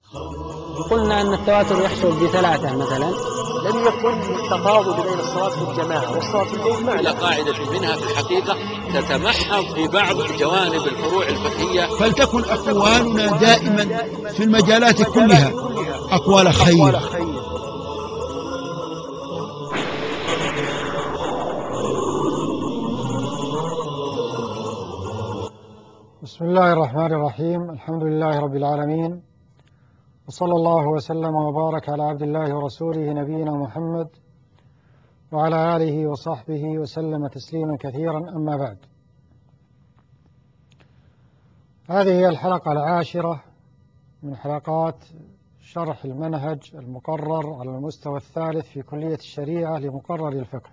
قلنا أن التواتر يحصل بثلاثة مثلا. لم يكن التفاضل بين الصلاة في الجماعة والصلاة في البيت على قاعدة منها في الحقيقة تتمحض في بعض جوانب الفروع الفقهية. فلتكن أقوالنا دائما في المجالات كلها أقوال خير. بسم الله الرحمن الرحيم. الحمد لله رب العالمين، وصلى الله وسلم وبارك على عبد الله ورسوله نبينا محمد وعلى آله وصحبه وسلم تسليما كثيرا. أما بعد، هذه هي الحلقة 10 من حلقات شرح المنهج المقرر على المستوى الثالث في كلية الشريعة لمقرر الفقه،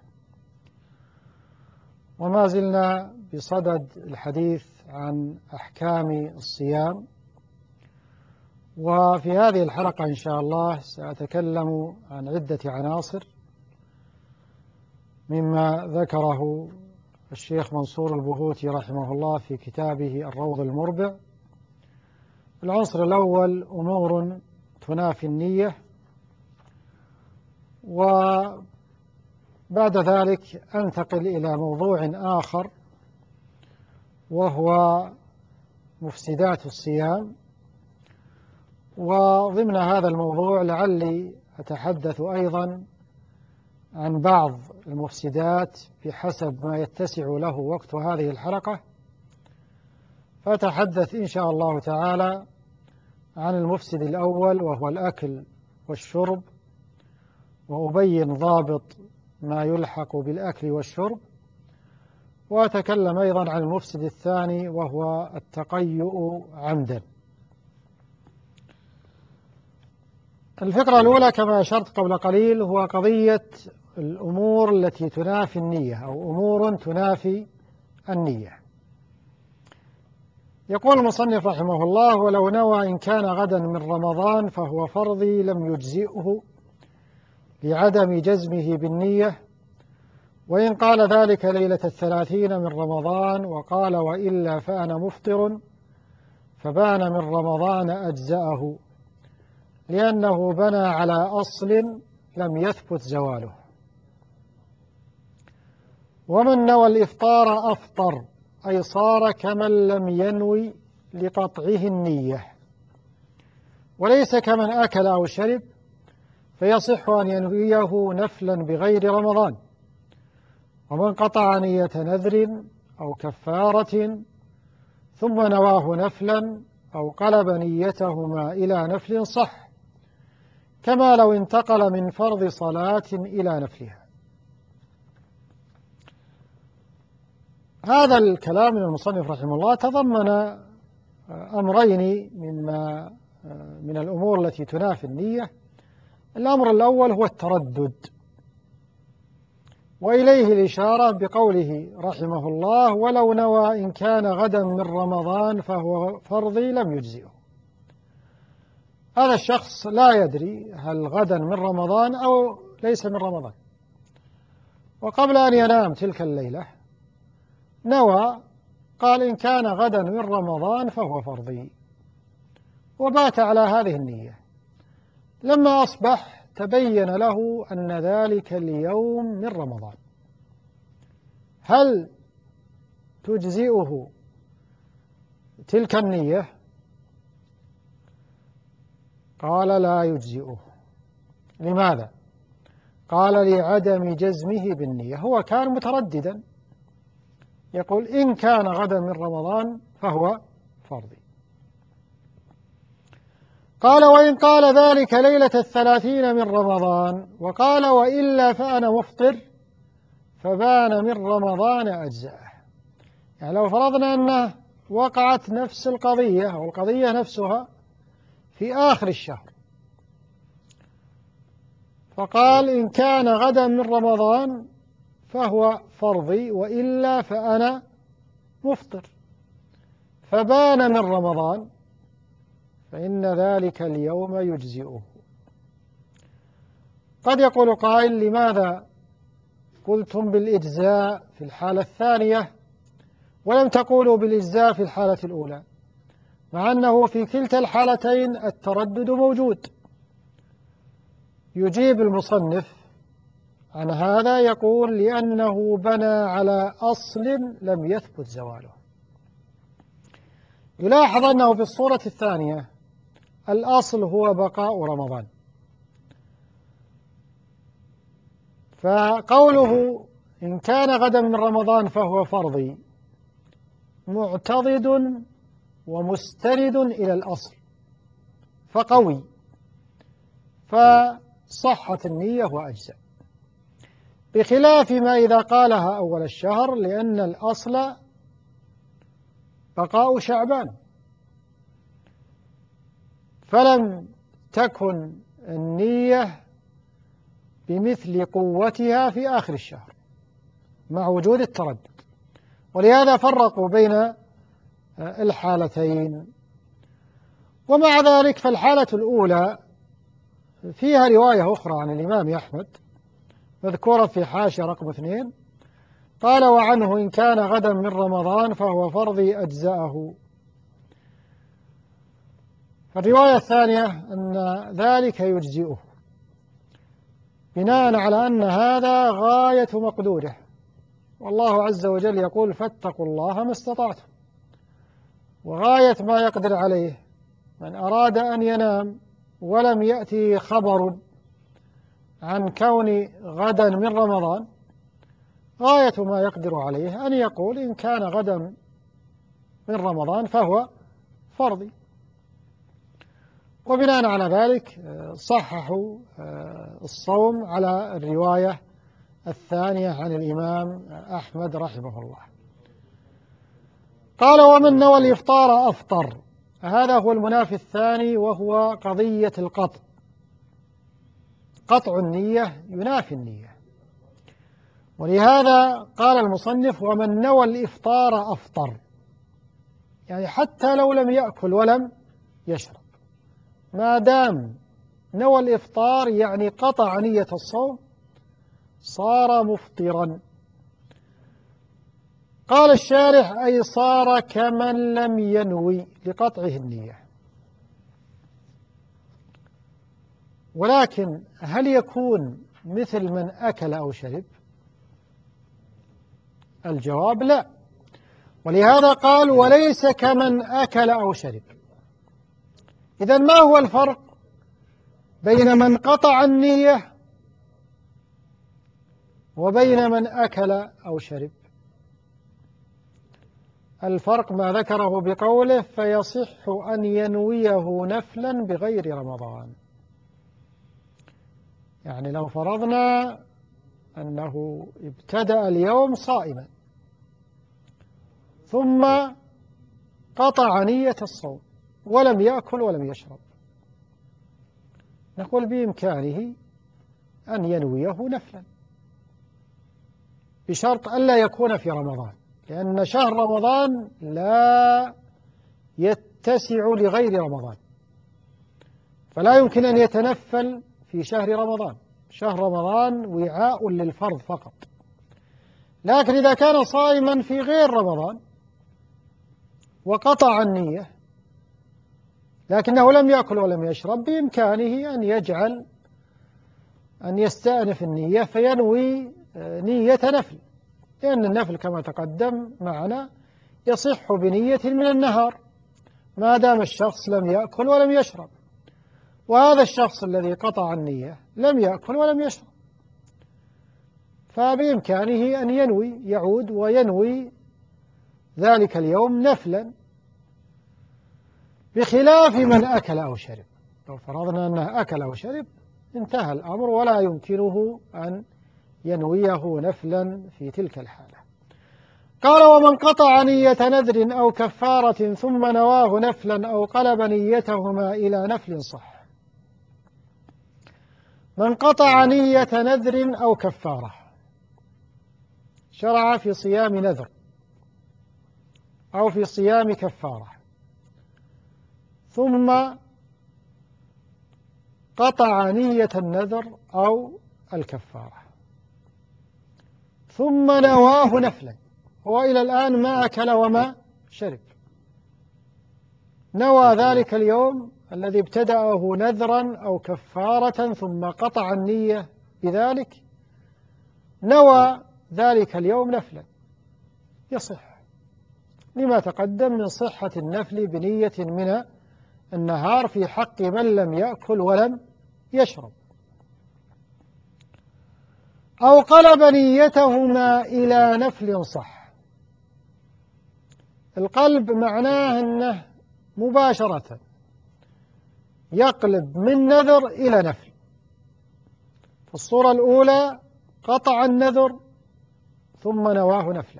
وما زلنا بصدد الحديث عن أحكام الصيام. وفي هذه الحلقة إن شاء الله سأتكلم عن عدة عناصر مما ذكره الشيخ منصور البهوتي رحمه الله في كتابه الروض المربع. العنصر الأول أمور تنافي النية، وبعد ذلك أنتقل إلى موضوع آخر وهو مفسدات الصيام، وضمن هذا الموضوع لعلي أتحدث أيضا عن بعض المفسدات بحسب ما يتسع له وقت هذه الحلقة، فأتحدث إن شاء الله تعالى عن المفسد الأول وهو الأكل والشرب، وأبين ضابط ما يلحق بالأكل والشرب، وأتكلم أيضا عن المفسد الثاني وهو التقيؤ عمدا. الفقرة الأولى كما أشرت قبل قليل هو قضية الأمور التي تنافي النية أو أمور تنافي النية. يقول المصنف رحمه الله: ولو نوى إن كان غدا من رمضان فهو فرضي لم يجزئه لعدم جزمه بالنية، وإن قال ذلك ليلة 30 من رمضان وقال وإلا فأنا مفطر فبان من رمضان أجزأه، لأنه بنى على أصل لم يثبت زواله. ومن نوى الإفطار أفطر، أي صار كمن لم ينوي لقطعه النية، وليس كمن أكل أو شرب، فيصح أن ينويه نفلا بغير رمضان. ومن قطع نية نذر أو كفارة ثم نواه نفلا أو قلب نيتهما إلى نفل صح، كما لو انتقل من فرض صلاة إلى نفلها. هذا الكلام من المصنف رحمه الله تضمن أمرين من الأمور التي تنافي النية. الأمر الأول هو التردد، وإليه الإشارة بقوله رحمه الله: ولو نوى إن كان غدا من رمضان فهو فرضي لم يجزئه. هذا الشخص لا يدري هل غدا من رمضان أو ليس من رمضان، وقبل أن ينام تلك الليلة نوى، قال إن كان غدا من رمضان فهو فرضي، وبات على هذه النية. لما أصبح تبين له أن ذلك اليوم من رمضان، هل تجزئه تلك النية؟ قال لا يجزئه. لماذا؟ قال لعدم جزمه بالنية. هو كان مترددا، يقول إن كان غدا من رمضان فهو فرضي. قال وإن قال ذلك ليلة 30 من رمضان وقال وإلا فأنا مفطر فبان من رمضان أجزأه. يعني لو فرضنا أنه وقعت نفس القضية أو القضية نفسها في آخر الشهر، فقال إن كان غدا من رمضان فهو فرضي وإلا فأنا مفطر، فبان من رمضان، فإن ذلك اليوم يجزئه. قد يقول قائل: لماذا قلتم بالإجزاء في الحالة الثانية ولم تقولوا بالإجزاء في الحالة الأولى؟ مع أنه في كلتا الحالتين التردد موجود. يجيب المصنف عن هذا يقول: لأنه بنى على أصل لم يثبت زواله. يلاحظ أنه في الصورة الثانية الأصل هو بقاء رمضان، فقوله إن كان غدا من رمضان فهو فرضي معتضد ومستند إلى الأصل فقوي، فصحت النية وأجزأ، بخلاف ما إذا قالها أول الشهر، لأن الأصل بقاء شعبان، فلم تكن النية بمثل قوتها في آخر الشهر مع وجود التردد، ولهذا فرقوا بين الحالتين. ومع ذلك فالحالة الأولى فيها رواية أخرى عن الإمام أحمد مذكورة في حاشية رقم 2، قال: وعنه إن كان غدا من رمضان فهو فرضي أجزأه. فالرواية الثانية أن ذلك يجزئه، بناء على أن هذا غاية مقدوره، والله عز وجل يقول: فاتقوا الله ما استطعتم، وغاية ما يقدر عليه من أراد أن ينام ولم يأتي خبر عن كون غدا من رمضان، غاية ما يقدر عليه أن يقول إن كان غدا من رمضان فهو فرضي. وبناء على ذلك صححوا الصوم على الرواية الثانية عن الإمام أحمد رحمه الله. قال: ومن نوى الإفطار أفطر. هذا هو المنافي الثاني، وهو قضية القطع. قطع النية ينافي النية، ولهذا قال المصنف: ومن نوى الإفطار أفطر، يعني حتى لو لم يأكل ولم يشرب، ما دام نوى الإفطار يعني قطع نية الصوم صار مفطرا. قال الشارح: أي صار كمن لم ينوي لقطعه النية. ولكن هل يكون مثل من أكل أو شرب؟ الجواب لا، ولهذا قال: وليس كمن أكل أو شرب. إذن ما هو الفرق بين من قطع النية وبين من أكل أو شرب؟ الفرق ما ذكره بقوله: فيصح أن ينويه نفلا بغير رمضان. يعني لو فرضنا أنه ابتدأ اليوم صائما ثم قطع نية الصوم ولم يأكل ولم يشرب، نقول بإمكانه أن ينويه نفلا بشرط ألا يكون في رمضان، لأن شهر رمضان لا يتسع لغير رمضان، فلا يمكن أن يتنفل في شهر رمضان. شهر رمضان وعاء للفرض فقط. لكن إذا كان صائما في غير رمضان وقطع النية لكنه لم يأكل ولم يشرب، بإمكانه أن يستأنف النية فينوي نية نفل، لأن النفل كما تقدم معنا يصح بنية من النهار ما دام الشخص لم يأكل ولم يشرب، وهذا الشخص الذي قطع النية لم يأكل ولم يشرب، فبإمكانه أن يعود وينوي ذلك اليوم نفلا، بخلاف من أكل أو شرب. لو فرضنا أنه أكل أو شرب انتهى الأمر ولا يمكنه أن ينويه نفلا في تلك الحالة. قال: ومن قطع نية نذر أو كفارة ثم نواه نفلا أو قلب نيتهما إلى نفل صح. من قطع نية نذر أو كفارة، شرع في صيام نذر أو في صيام كفارة، ثم قطع نية النذر أو الكفارة ثم نواه نفلا، هو إلى الآن ما أكل وما شرب، نوى ذلك اليوم الذي ابتدأه نذرا أو كفارة ثم قطع النية بذلك، نوى ذلك اليوم نفلا يصح لما تقدم من صحة النفل بنية من النهار في حق من لم يأكل ولم يشرب. أو قلب نيتهما إلى نفل صح. القلب معناه أنه مباشرة يقلب من نذر إلى نفل. في الصورة الأولى قطع النذر ثم نواه نفلا.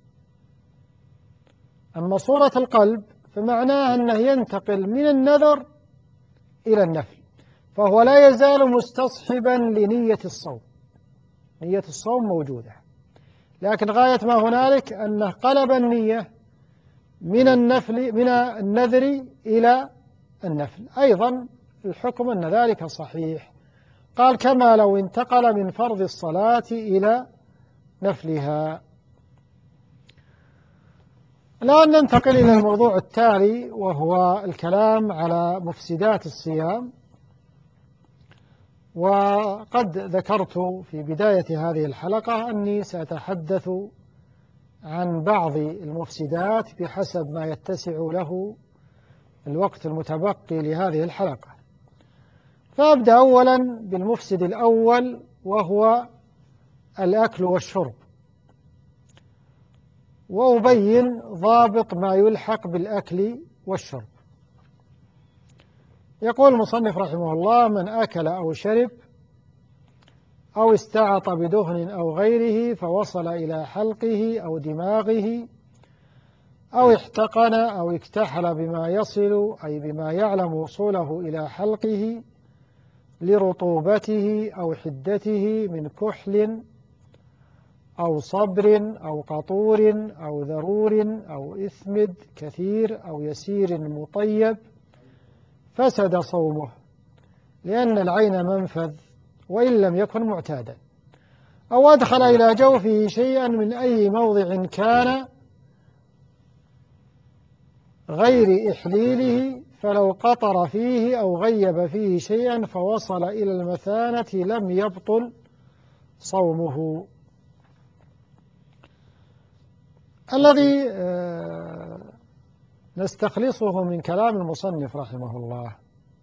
أما صورة القلب فمعناه أنه ينتقل من النذر إلى النفل، فهو لا يزال مستصحبا لنية الصوم. نية الصوم موجودة، لكن غاية ما هنالك أنه قلب النية من النذر إلى النفل. أيضا الحكم أن ذلك صحيح، قال كما لو انتقل من فرض الصلاة إلى نفلها. الآن ننتقل إلى الموضوع التالي، وهو الكلام على مفسدات الصيام. وقد ذكرت في بداية هذه الحلقة أني سأتحدث عن بعض المفسدات بحسب ما يتسع له الوقت المتبقي لهذه الحلقة. فأبدأ أولا بالمفسد الأول، وهو الأكل والشرب، وأبين ضابط ما يلحق بالأكل والشرب. يقول المصنف رحمه الله: من أكل أو شرب أو استعط بدهن أو غيره فوصل إلى حلقه أو دماغه أو احتقن أو اكتحل بما يصل، أي بما يعلم وصوله إلى حلقه لرطوبته أو حدته من كحل أو صبر أو قطور أو ذرور أو إثمد كثير أو يسير مطيب، فسد صومه، لأن العين منفذ وإن لم يكن معتادا. أو أدخل إلى جوفه شيئا من أي موضع كان غير إحليله، فلو قطر فيه أو غيب فيه شيئا فوصل إلى المثانة لم يبطل صومه. الذي نستخلصه من كلام المصنف رحمه الله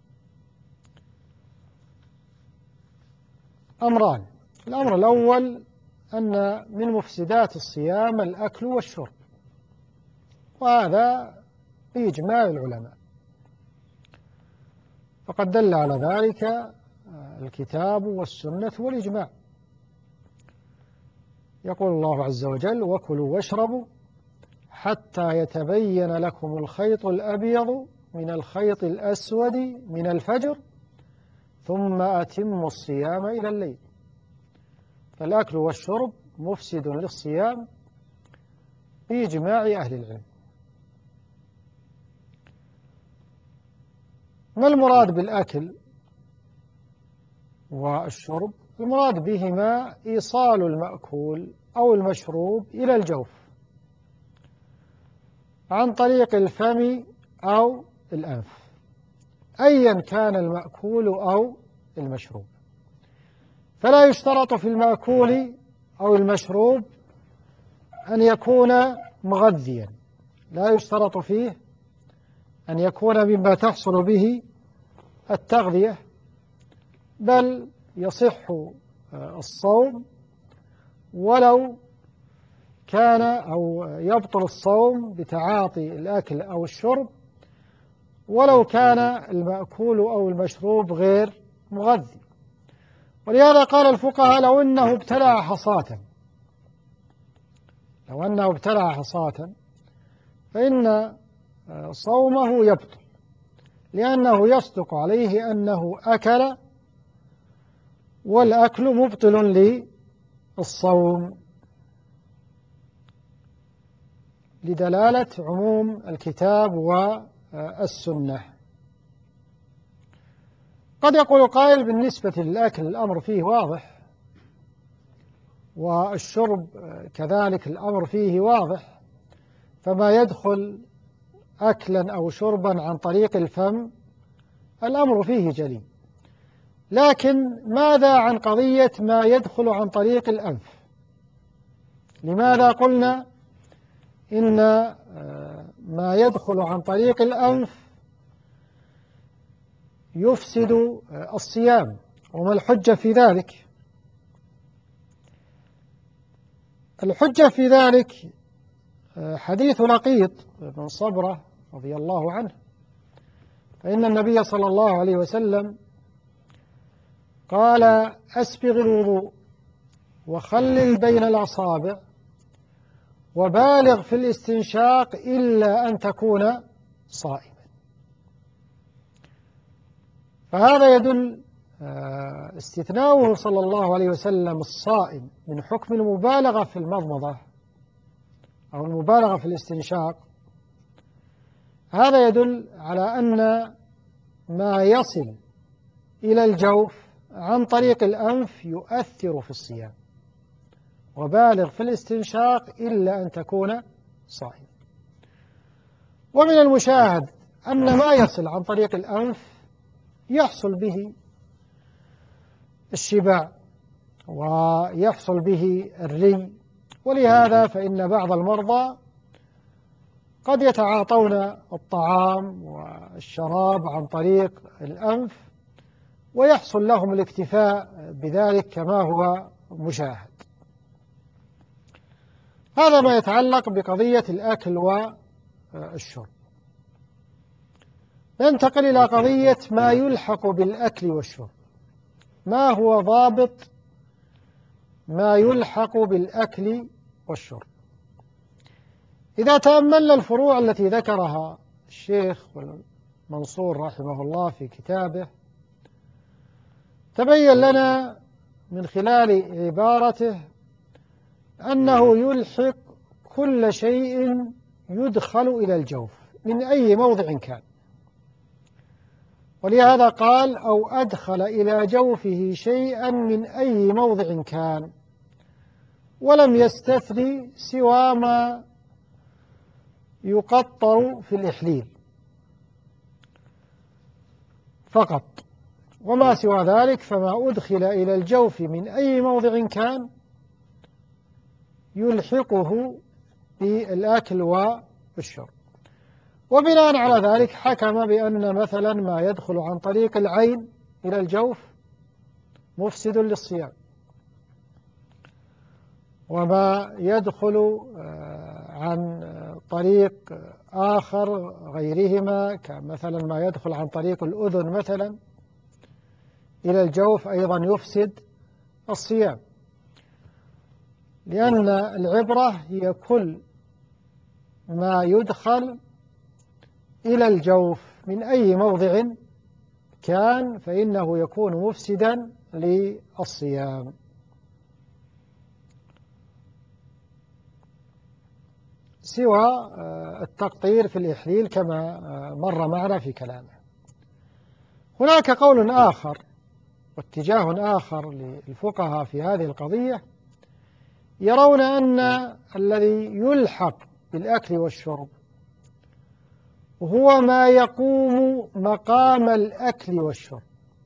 أمران. الأمر الأول أن من مفسدات الصيام الأكل والشرب، وهذا بإجماع العلماء، فقد دل على ذلك الكتاب والسنة والإجماع. يقول الله عز وجل: وكلوا واشربوا حتى يتبين لكم الخيط الأبيض من الخيط الأسود من الفجر ثم أتموا الصيام إلى الليل. فالأكل والشرب مفسد للصيام بإجماع أهل العلم. ما المراد بالأكل والشرب؟ المراد بهما إيصال المأكول أو المشروب إلى الجوف عن طريق الفم أو الأنف، أيا كان المأكول أو المشروب. فلا يشترط في المأكول أو المشروب أن يكون مغذيا، لا يشترط فيه أن يكون مما تحصل به التغذية، بل يصح الصوم ولو كان، أو يبطل الصوم بتعاطي الأكل أو الشرب ولو كان المأكول أو المشروب غير مغذي. ولهذا قال الفقهاء: لو أنه ابتلع حصاة فإن صومه يبطل، لأنه يصدق عليه أنه أكل، والأكل مبطل للصوم لدلالة عموم الكتاب والسنة. قد يقول قائل: بالنسبة للأكل الأمر فيه واضح، والشرب كذلك الأمر فيه واضح، فما يدخل أكلا أو شربا عن طريق الفم الأمر فيه جلي. لكن ماذا عن قضية ما يدخل عن طريق الأنف؟ لماذا قلنا إن ما يدخل عن طريق الأنف يفسد الصيام؟ وما الحجة في ذلك؟ الحجة في ذلك حديث لقيط بن صبرة رضي الله عنه، فإن النبي صلى الله عليه وسلم قال: أسبغ الوضوء وخلل بين الأصابع وبالغ في الاستنشاق إلا أن تكون صائما. فهذا يدل استثناؤه صلى الله عليه وسلم الصائم من حكم المبالغة في المضمضة أو المبالغة في الاستنشاق، هذا يدل على أن ما يصل إلى الجوف عن طريق الأنف يؤثر في الصيام، وبالغ في الاستنشاق إلا أن تكون صائما. ومن المشاهد أن ما يصل عن طريق الأنف يحصل به الشبع ويحصل به الري، ولهذا فإن بعض المرضى قد يتعاطون الطعام والشراب عن طريق الأنف ويحصل لهم الاكتفاء بذلك كما هو مشاهد. هذا ما يتعلق بقضية الأكل والشرب. ننتقل إلى قضية ما يلحق بالأكل والشرب. ما هو ضابط ما يلحق بالأكل والشرب؟ إذا تأملنا الفروع التي ذكرها الشيخ منصور رحمه الله في كتابه، تبين لنا من خلال عبارته أنه يلحق كل شيء يدخل إلى الجوف من أي موضع كان، ولهذا قال: أو أدخل إلى جوفه شيئا من أي موضع كان، ولم يستثني سوى ما يقطر في الإحليل فقط، وما سوى ذلك فما أدخل إلى الجوف من أي موضع كان يلحقه بالأكل والشرب. وبناء على ذلك حكم بأن مثلا ما يدخل عن طريق العين إلى الجوف مفسد للصيام، وما يدخل عن طريق آخر غيرهما كمثلا ما يدخل عن طريق الأذن مثلا إلى الجوف أيضا يفسد الصيام، لأن العبرة هي كل ما يدخل إلى الجوف من أي موضع كان فإنه يكون مفسدا للصيام. سوى التقطير في الإحليل كما مر معنا في كلامه. هناك قول آخر واتجاه آخر للفقهاء في هذه القضية، يرون أن الذي يلحق بالأكل والشرب هو ما يقوم مقام الأكل والشرب،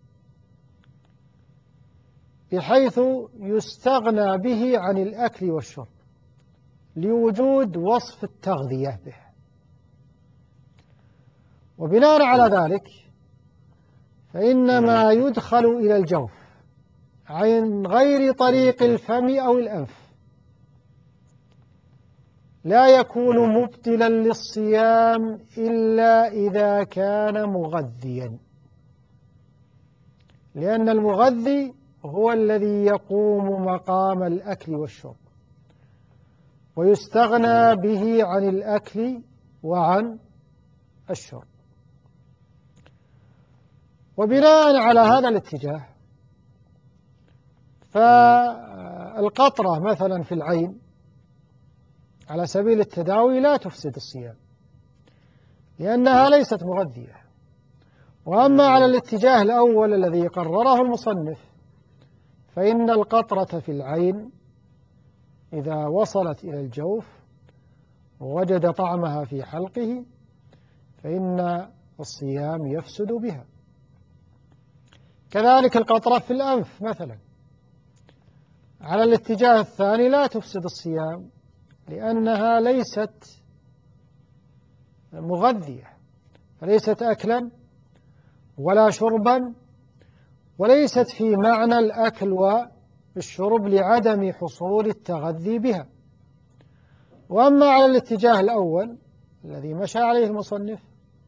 بحيث يستغنى به عن الأكل والشرب لوجود وصف التغذية به. وبناء على ذلك فإن ما يدخل إلى الجوف عن غير طريق الفم أو الأنف لا يكون مبطلا للصيام إلا إذا كان مغذيا، لأن المغذي هو الذي يقوم مقام الأكل والشرب ويستغنى به عن الأكل وعن الشرب. وبناء على هذا الاتجاه فالقطرة مثلا في العين على سبيل التداوي لا تفسد الصيام لأنها ليست مغذية. وأما على الاتجاه الأول الذي قرره المصنف فإن القطرة في العين إذا وصلت إلى الجوف ووجد طعمها في حلقه فإن الصيام يفسد بها. كذلك القطرة في الأنف مثلا على الاتجاه الثاني لا تفسد الصيام، لأنها ليست مغذية، فليست أكلا ولا شربا، وليست في معنى الأكل والشرب لعدم حصول التغذي بها. وأما على الاتجاه الأول الذي مشى عليه المصنف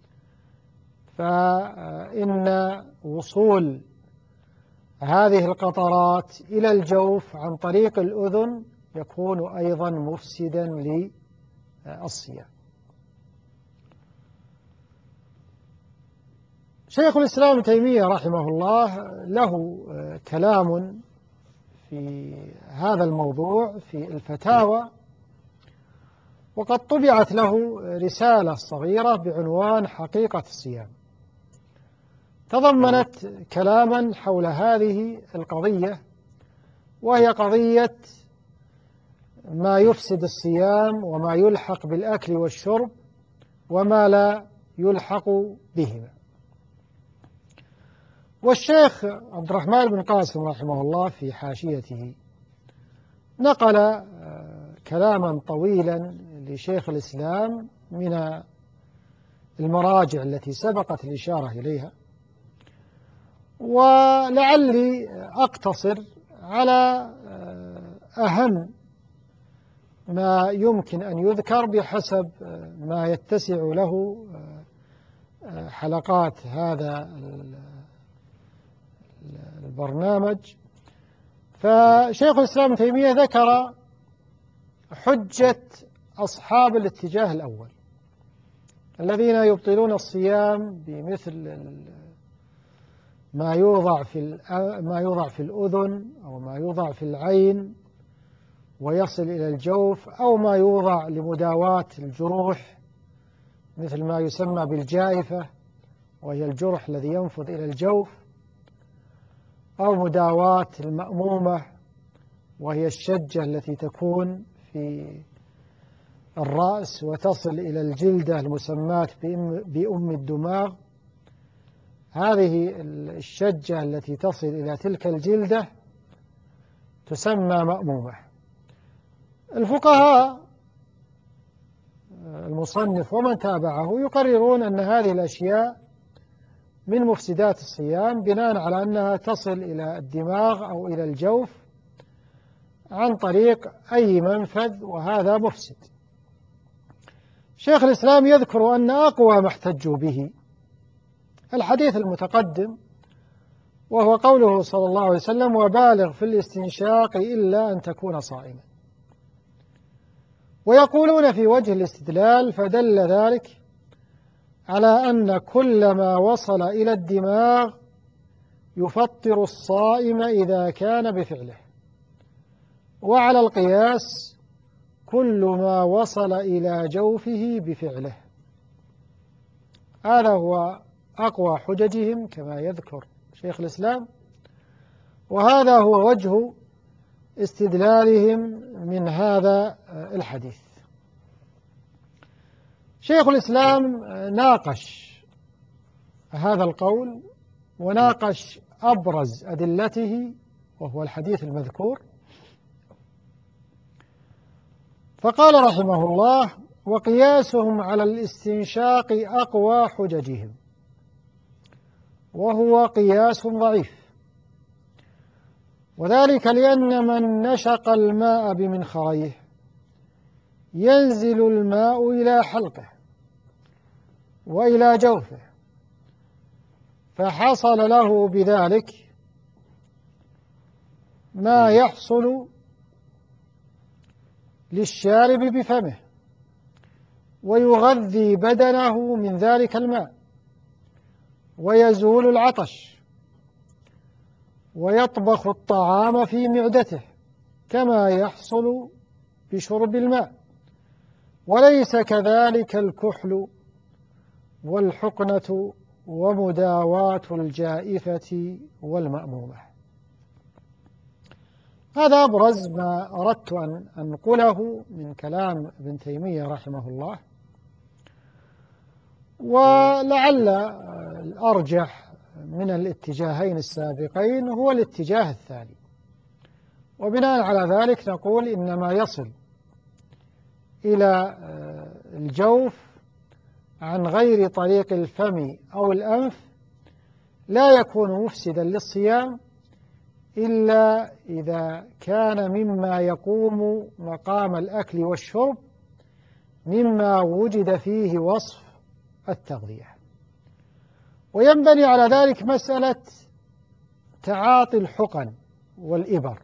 فإن وصول هذه القطرات إلى الجوف عن طريق الأذن يكون أيضا مفسدا للصيام. شيخ الإسلام ابن تيمية رحمه الله له كلام في هذا الموضوع في الفتاوى، وقد طبعت له رسالة صغيرة بعنوان حقيقة الصيام، تضمنت كلاما حول هذه القضية، وهي قضية ما يفسد الصيام وما يلحق بالأكل والشرب وما لا يلحق بهما. والشيخ عبد الرحمن بن قاسم رحمه الله في حاشيته نقل كلاما طويلا لشيخ الإسلام من المراجع التي سبقت الإشارة إليها، ولعلي أقتصر على أهم ما يمكن أن يذكر بحسب ما يتسع له حلقات هذا البرنامج. فشيخ الإسلام ابن تيمية ذكر حجة أصحاب الاتجاه الأول الذين يبطلون الصيام بمثل ما يوضع في الأذن أو ما يوضع في العين ويصل إلى الجوف، أو ما يوضع لمداواة الجروح مثل ما يسمى بالجائفة وهي الجرح الذي ينفذ إلى الجوف، أو مداواة المأمومة وهي الشجة التي تكون في الرأس وتصل إلى الجلدة المسماة بأم الدماغ. هذه الشجة التي تصل إلى تلك الجلدة تسمى مأمومة. الفقهاء المصنف ومن تابعه يقررون أن هذه الأشياء من مفسدات الصيام بناء على أنها تصل إلى الدماغ أو إلى الجوف عن طريق أي منفذ، وهذا مفسد. شيخ الإسلام يذكر أن أقوى ما احتجوا به الحديث المتقدم، وهو قوله صلى الله عليه وسلم: وبالغ في الاستنشاق إلا أن تكون صائما. ويقولون في وجه الاستدلال: فدل ذلك على أن كل ما وصل إلى الدماغ يفطر الصائم إذا كان بفعله، وعلى القياس كل ما وصل إلى جوفه بفعله. هذا هو أقوى حججهم كما يذكر شيخ الإسلام، وهذا هو وجه استدلالهم من هذا الحديث. شيخ الإسلام ناقش هذا القول وناقش أبرز أدلته وهو الحديث المذكور، فقال رحمه الله: وقياسهم على الاستنشاق أقوى حججهم، وهو قياس ضعيف، وذلك لأن من نشق الماء بمنخريه ينزل الماء إلى حلقه وإلى جوفه، فحصل له بذلك ما يحصل للشارب بفمه، ويغذي بدنه من ذلك الماء، ويزول العطش، ويطبخ الطعام في معدته كما يحصل بشرب الماء. وليس كذلك الكحل والحقنة ومداواة الجائفة والمأمومة. هذا أبرز ما أردت أن أنقله من كلام ابن تيمية رحمه الله. ولعل الأرجح من الاتجاهين السابقين هو الاتجاه الثاني، وبناء على ذلك نقول إن ما يصل إلى الجوف عن غير طريق الفم أو الأنف لا يكون مفسدا للصيام إلا إذا كان مما يقوم مقام الأكل والشرب مما وجد فيه وصف التغذية. وينبني على ذلك مسألة تعاطي الحقن والإبر،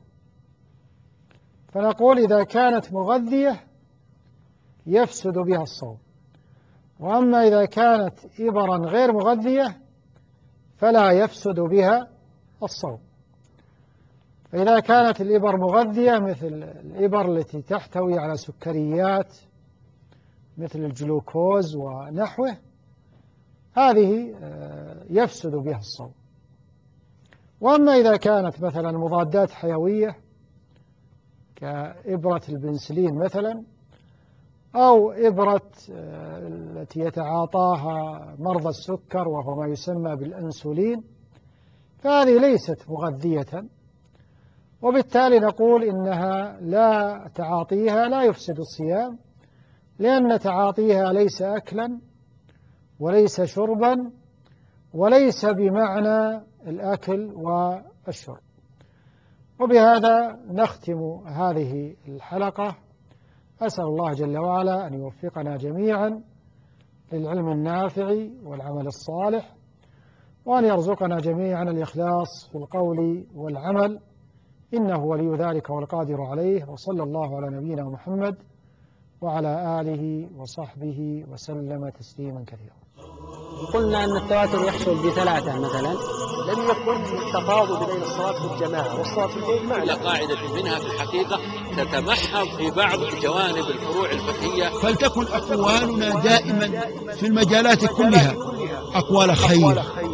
فنقول إذا كانت مغذية يفسد بها الصوم، وأما إذا كانت إبرا غير مغذية فلا يفسد بها الصوم. فإذا كانت الإبر مغذية مثل الإبر التي تحتوي على سكريات مثل الجلوكوز ونحوه هذه يفسد بها الصوم. وأما إذا كانت مثلا مضادات حيوية كإبرة البنسلين مثلا أو إبرة التي يتعاطاها مرضى السكر وهو ما يسمى بالأنسولين فهذه ليست مغذية، وبالتالي نقول إنها تعاطيها لا يفسد الصيام، لأن تعاطيها ليس أكلا وليس شربا وليس بمعنى الأكل والشرب. وبهذا نختم هذه الحلقة. أسأل الله جل وعلا أن يوفقنا جميعا للعلم النافع والعمل الصالح، وأن يرزقنا جميعا الإخلاص في القول والعمل، إنه ولي ذلك والقادر عليه. وصلى الله على نبينا محمد وعلى آله وصحبه وسلم تسليما كثيرا. قلنا أن التواتر يحصل بثلاثة مثلا. لم يكن التفاضل بين الصلاة في الجماعة والصلاة في البيت إلى قاعدة منها في الحقيقة تتمحض في بعض جوانب الفروع الفقهية. فلتكن أقوالنا دائما في المجالات كلها أقوال خير